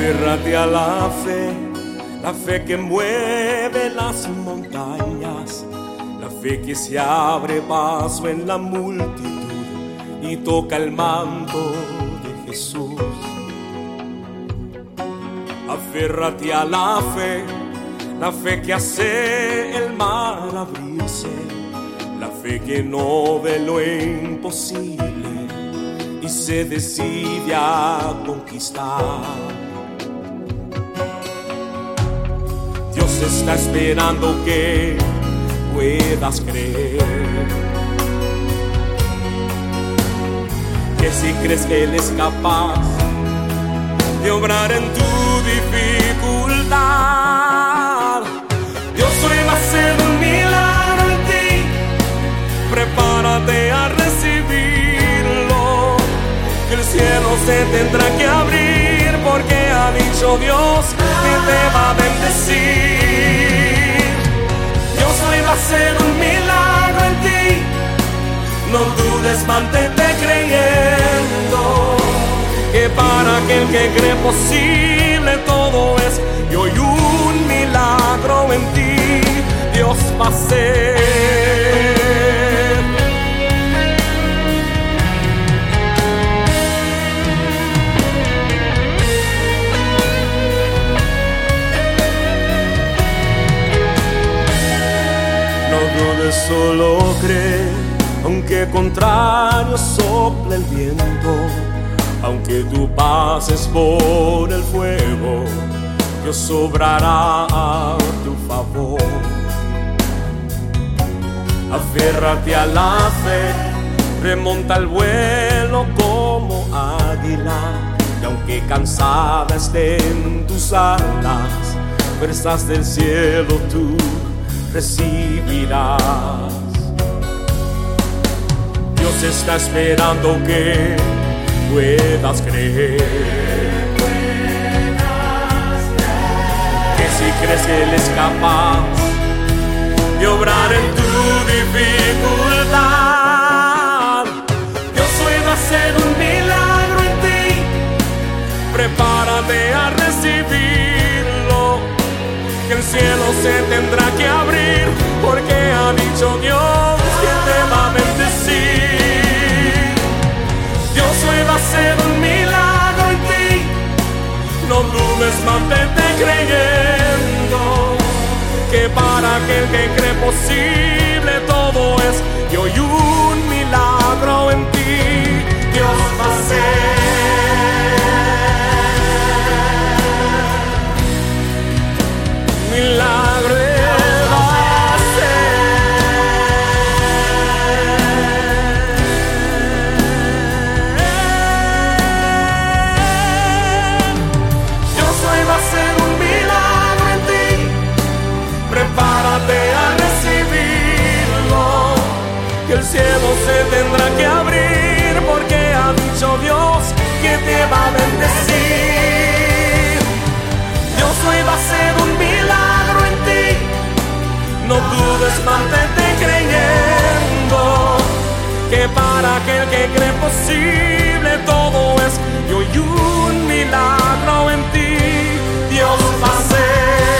Aférrate a la fe que mueve las montañas, la fe que se abre paso en la multitud y toca el manto de Jesús. Aférrate a la fe que hace el mar abrirse, la fe que no ve lo imposible y se decide a conquistar. Dios está esperando que puedas creer, que si crees que Él es capaz de obrar en tu dificultad, Dios hoy va a hacer un milagro en ti. Prepárate a recibirlo, que el cielo se tendrá que abrir, porque ha dicho Dios que te va a bendecir. Dios hoy va a hacer un milagro en ti. No dudes, mantente creyendo, que para aquel que cree posible todo es. Y hoy un milagro en ti Dios va a hacer. No dudes, solo cree, aunque contrario sople el viento, aunque tú pases por el fuego, Dios obrará a tu favor. Aférrate a la fe, remonta el vuelo como águila, y aunque cansada estén tus alas, fuerzas del cielo tú recibirás. Dios está esperando que puedas creer, que si crees que Él es capaz de obrar en tu dificultad, Dios hoy va a hacer un milagro en ti. Prepárate a recibirlo, que el cielo se tendrá que abrir, porque ha dicho Dios que te va a bendecir. Dios hoy va a hacer un milagro en ti. No dudes, mantente creyendo, que para aquel que cree posible todo es. Y hoy un milagro en ti Dios va a hacer. Milagro va a el cielo se tendrá que abrir, porque ha dicho Dios que te va a bendecir. Dios hoy va a hacer un milagro en ti. No dudes, mantente creyendo, que para aquel que cree posible todo es. Y hoy un milagro en ti Dios va a hacer.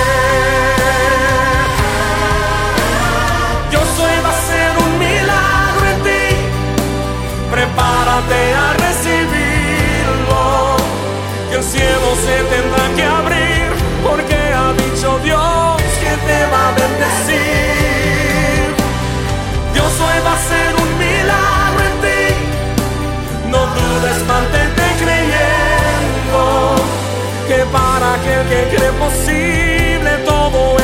Prepárate a recibirlo, que el cielo se tendrá que abrir, porque ha dicho Dios que te va a bendecir. Dios hoy va a hacer un milagro en ti. No dudes, mantente creyendo, que para aquel que cree posible todo es.